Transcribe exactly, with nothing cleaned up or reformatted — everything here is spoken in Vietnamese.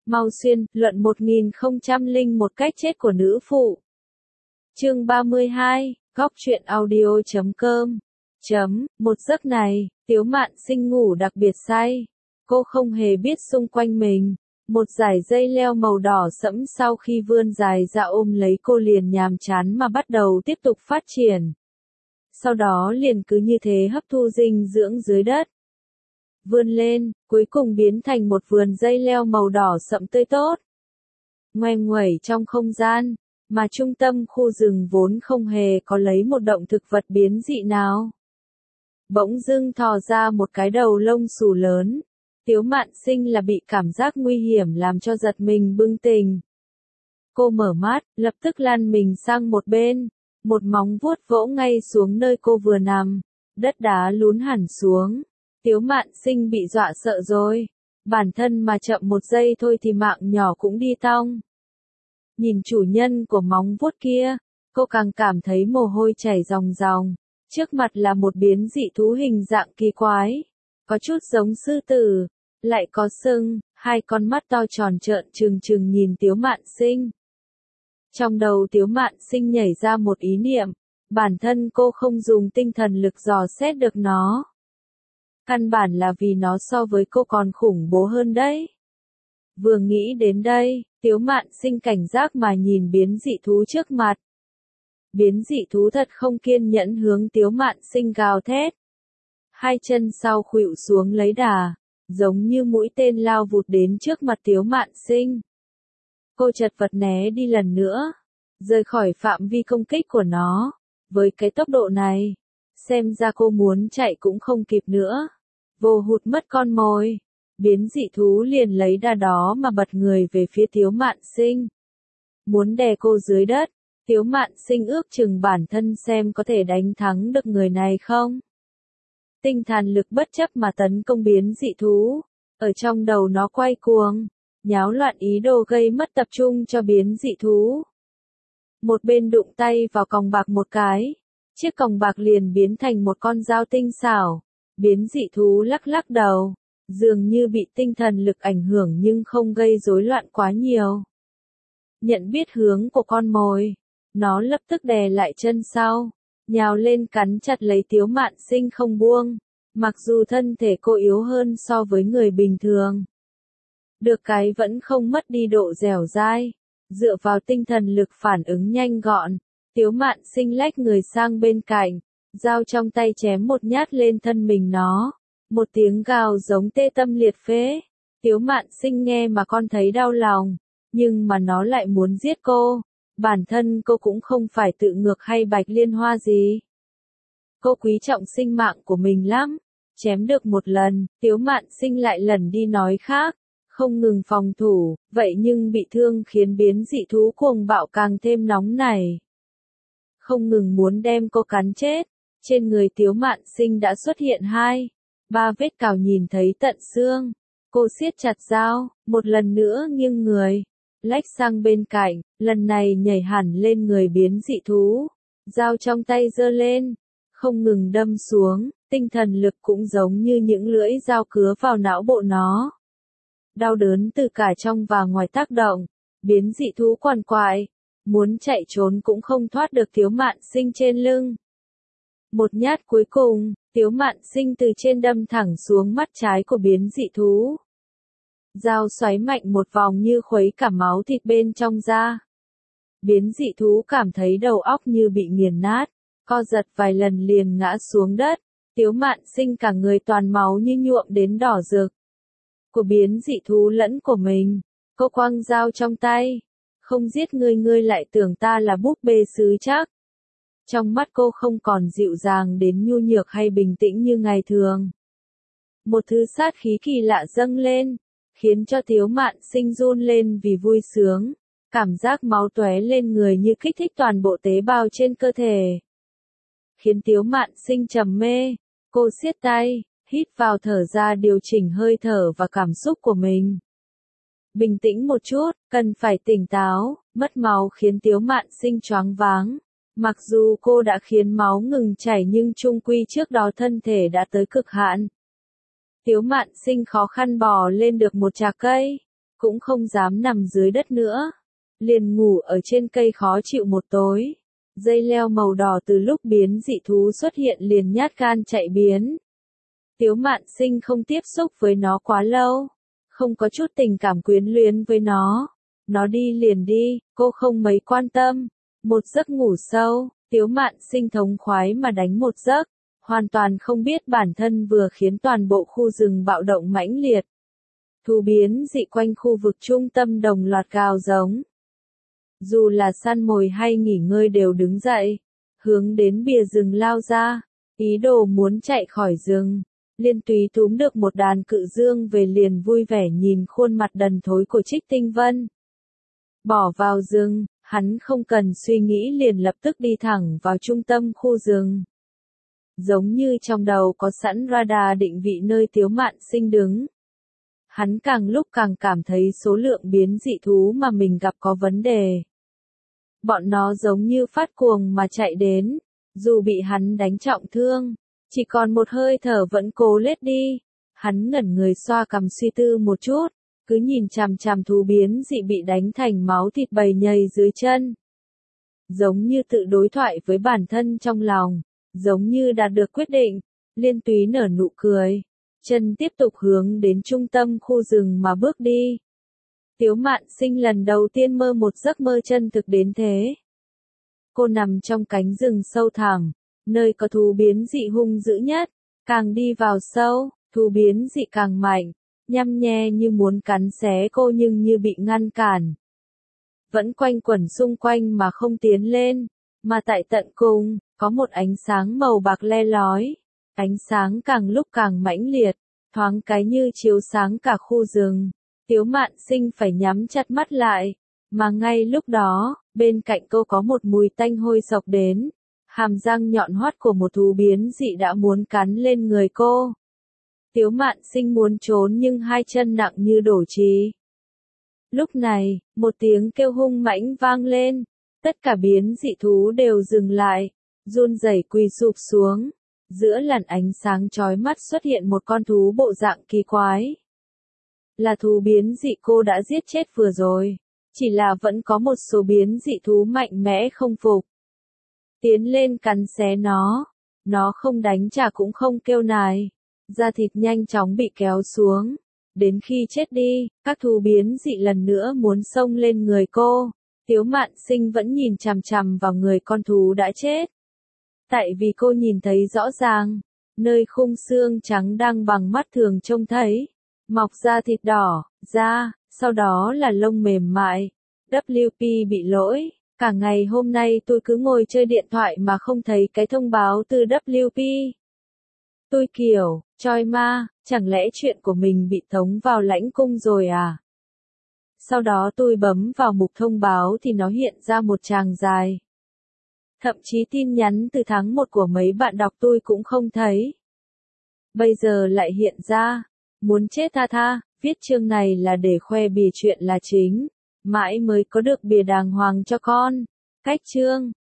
Mau Xuyên, luận một nghìn không trăm lẻ một cách chết của nữ phụ. Chương ba mươi hai, góc truyện audio chấm com. Chấm, một giấc này, Tiếu Mạn Sinh ngủ đặc biệt say. Cô không hề biết xung quanh mình, một dải dây leo màu đỏ sẫm sau khi vươn dài ra ôm lấy cô liền nhàm chán mà bắt đầu tiếp tục phát triển. Sau đó liền cứ như thế hấp thu dinh dưỡng dưới đất. Vươn lên, cuối cùng biến thành một vườn dây leo màu đỏ sẫm tươi tốt. Ngoe nguẩy trong không gian, mà trung tâm khu rừng vốn không hề có lấy một động thực vật biến dị nào. Bỗng dưng thò ra một cái đầu lông xù lớn. Tiếu Mạn Sinh là bị cảm giác nguy hiểm làm cho giật mình bừng tỉnh. Cô mở mắt, lập tức lăn mình sang một bên. Một móng vuốt vỗ ngay xuống nơi cô vừa nằm. Đất đá lún hẳn xuống. Tiếu Mạn Sinh bị dọa sợ rồi. Bản thân mà chậm một giây thôi thì mạng nhỏ cũng đi tong. Nhìn chủ nhân của móng vuốt kia, cô càng cảm thấy mồ hôi chảy ròng ròng. Trước mặt là một biến dị thú hình dạng kỳ quái. Có chút giống sư tử, lại có sừng, hai con mắt to tròn trợn trừng trừng nhìn Tiếu Mạn Sinh. Trong đầu Tiếu Mạn Sinh nhảy ra một ý niệm, bản thân cô không dùng tinh thần lực dò xét được nó. Căn bản là vì nó so với cô còn khủng bố hơn đấy. Vừa nghĩ đến đây, Tiếu Mạn Sinh cảnh giác mà nhìn biến dị thú trước mặt. Biến dị thú thật không kiên nhẫn hướng Tiếu Mạn Sinh gào thét. Hai chân sau khuỵu xuống lấy đà, giống như mũi tên lao vụt đến trước mặt Tiếu Mạn Sinh. Cô chật vật né đi lần nữa, rời khỏi phạm vi công kích của nó. Với cái tốc độ này, xem ra cô muốn chạy cũng không kịp nữa. Vô hụt mất con mồi, biến dị thú liền lấy đà đó mà bật người về phía Tiếu Mạn Sinh. Muốn đè cô dưới đất, Tiếu Mạn Sinh ước chừng bản thân xem có thể đánh thắng được người này không. Tinh thần lực bất chấp mà tấn công biến dị thú, ở trong đầu nó quay cuồng, nháo loạn ý đồ gây mất tập trung cho biến dị thú. Một bên đụng tay vào còng bạc một cái, chiếc còng bạc liền biến thành một con dao tinh xảo. Biến dị thú lắc lắc đầu, dường như bị tinh thần lực ảnh hưởng nhưng không gây rối loạn quá nhiều. Nhận biết hướng của con mồi, nó lập tức đè lại chân sau, nhào lên cắn chặt lấy Tiếu Mạn Sinh không buông, mặc dù thân thể cô yếu hơn so với người bình thường. Được cái vẫn không mất đi độ dẻo dai, dựa vào tinh thần lực phản ứng nhanh gọn, Tiếu Mạn Sinh lách người sang bên cạnh. Dao trong tay chém một nhát lên thân mình nó. Một tiếng gào giống tê tâm liệt phế. Tiếu Mạn Sinh nghe mà con thấy đau lòng. Nhưng mà nó lại muốn giết cô. Bản thân cô cũng không phải tự ngược hay bạch liên hoa gì. Cô quý trọng sinh mạng của mình lắm. Chém được một lần, Tiếu Mạn Sinh lại lần đi nói khác. Không ngừng phòng thủ, vậy nhưng bị thương khiến biến dị thú cuồng bạo càng thêm nóng nảy. Không ngừng muốn đem cô cắn chết. Trên người Tiếu Mạn Sinh đã xuất hiện hai, ba vết cào nhìn thấy tận xương. Cô siết chặt dao, một lần nữa nghiêng người, lách sang bên cạnh, lần này nhảy hẳn lên người biến dị thú. Dao trong tay giơ lên, không ngừng đâm xuống, tinh thần lực cũng giống như những lưỡi dao cứa vào não bộ nó. Đau đớn từ cả trong và ngoài tác động, biến dị thú quằn quại, muốn chạy trốn cũng không thoát được Tiếu Mạn Sinh trên lưng. Một nhát cuối cùng, Tiếu Mạn Sinh từ trên đâm thẳng xuống mắt trái của biến dị thú. Dao xoáy mạnh một vòng như khuấy cả máu thịt bên trong ra. Biến dị thú cảm thấy đầu óc như bị nghiền nát, co giật vài lần liền ngã xuống đất. Tiếu Mạn Sinh cả người toàn máu như nhuộm đến đỏ rực. Của biến dị thú lẫn của mình, cô quăng dao trong tay. Không giết ngươi ngươi lại tưởng ta là búp bê sứ chắc. Trong mắt cô không còn dịu dàng đến nhu nhược hay bình tĩnh như ngày thường. Một thứ sát khí kỳ lạ dâng lên, khiến cho Tiếu Mạn Sinh run lên vì vui sướng. Cảm giác máu tóe lên người như kích thích toàn bộ tế bào trên cơ thể. Khiến Tiếu Mạn Sinh trầm mê, cô siết tay, hít vào thở ra điều chỉnh hơi thở và cảm xúc của mình. Bình tĩnh một chút, cần phải tỉnh táo, mất máu khiến Tiếu Mạn Sinh choáng váng. Mặc dù cô đã khiến máu ngừng chảy nhưng chung quy trước đó thân thể đã tới cực hạn. Tiếu Mạn Sinh khó khăn bò lên được một chạc cây. cũng không dám nằm dưới đất nữa. Liền ngủ ở trên cây khó chịu một tối. Dây leo màu đỏ từ lúc biến dị thú xuất hiện liền nhát gan chạy biến. Tiếu Mạn Sinh không tiếp xúc với nó quá lâu, không có chút tình cảm quyến luyến với nó. Nó đi liền đi, cô không mấy quan tâm. Một giấc ngủ sâu, Tiếu Mạn Sinh thống khoái mà đánh một giấc, hoàn toàn không biết bản thân vừa khiến toàn bộ khu rừng bạo động mãnh liệt. Thú biến dị quanh khu vực trung tâm đồng loạt gào giống. Dù là săn mồi hay nghỉ ngơi đều đứng dậy, hướng đến bìa rừng lao ra, ý đồ muốn chạy khỏi rừng. Liên Túy túm được một đàn cự dương về liền vui vẻ nhìn khuôn mặt đần thối của Trích Tinh Vân. Bỏ vào rừng, hắn không cần suy nghĩ liền lập tức đi thẳng vào trung tâm khu rừng. Giống như trong đầu có sẵn radar định vị nơi Tiếu Mạn Sinh đứng. Hắn càng lúc càng cảm thấy số lượng biến dị thú mà mình gặp có vấn đề. Bọn nó giống như phát cuồng mà chạy đến, dù bị hắn đánh trọng thương, chỉ còn một hơi thở vẫn cố lết đi. Hắn ngẩn người xoa cằm suy tư một chút, cứ nhìn chằm chằm thú biến dị bị đánh thành máu thịt bầy nhầy dưới chân. Giống như tự đối thoại với bản thân trong lòng, giống như đạt được quyết định, Liên Túy nở nụ cười, chân tiếp tục hướng đến trung tâm khu rừng mà bước đi. Tiếu Mạn Sinh lần đầu tiên mơ một giấc mơ chân thực đến thế. Cô nằm trong cánh rừng sâu thẳm, nơi có thú biến dị hung dữ nhất, càng đi vào sâu, thú biến dị càng mạnh, nhăm nhe như muốn cắn xé cô nhưng như bị ngăn cản. Vẫn quanh quẩn xung quanh mà không tiến lên, mà tại tận cùng, có một ánh sáng màu bạc le lói, ánh sáng càng lúc càng mãnh liệt, thoáng cái như chiếu sáng cả khu rừng. Tiếu Mạn Sinh phải nhắm chặt mắt lại, mà ngay lúc đó, bên cạnh cô có một mùi tanh hôi xộc đến, hàm răng nhọn hoắt của một thú biến dị đã muốn cắn lên người cô. Tiếu Mạn Sinh muốn trốn nhưng hai chân nặng như đổ trì. Lúc này, một tiếng kêu hung mãnh vang lên, tất cả biến dị thú đều dừng lại, run rẩy quỳ sụp xuống. Giữa làn ánh sáng chói mắt xuất hiện một con thú bộ dạng kỳ quái. Là thú biến dị cô đã giết chết vừa rồi, chỉ là vẫn có một số biến dị thú mạnh mẽ không phục. Tiến lên cắn xé nó, nó không đánh trả cũng không kêu nài, da thịt nhanh chóng bị kéo xuống. Đến khi chết đi, các thú biến dị lần nữa muốn xông lên người cô, Tiếu Mạn Sinh vẫn nhìn chằm chằm vào người con thú đã chết. Tại vì cô nhìn thấy rõ ràng, nơi khung xương trắng đang bằng mắt thường trông thấy, mọc ra thịt đỏ, da, sau đó là lông mềm mại. W P bị lỗi, cả ngày hôm nay tôi cứ ngồi chơi điện thoại mà không thấy cái thông báo từ W P. Tôi kiểu, choi ma, chẳng lẽ chuyện của mình bị tống vào lãnh cung rồi à? Sau đó tôi bấm vào mục thông báo thì nó hiện ra một tràng dài. Thậm chí tin nhắn từ tháng một của mấy bạn đọc tôi cũng không thấy. Bây giờ lại hiện ra, muốn chết tha tha, viết chương này là để khoe bìa chuyện là chính, mãi mới có được bìa đàng hoàng cho con. Cách chương